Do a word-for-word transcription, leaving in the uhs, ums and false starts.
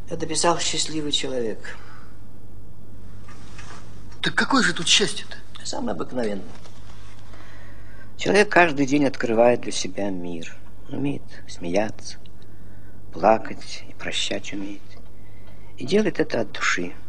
Это писал счастливый человек. Так какое же тут счастье-то? Самое обыкновенное. Человек каждый день открывает для себя мир. Умеет смеяться, плакать и прощать умеет. И делает это от души.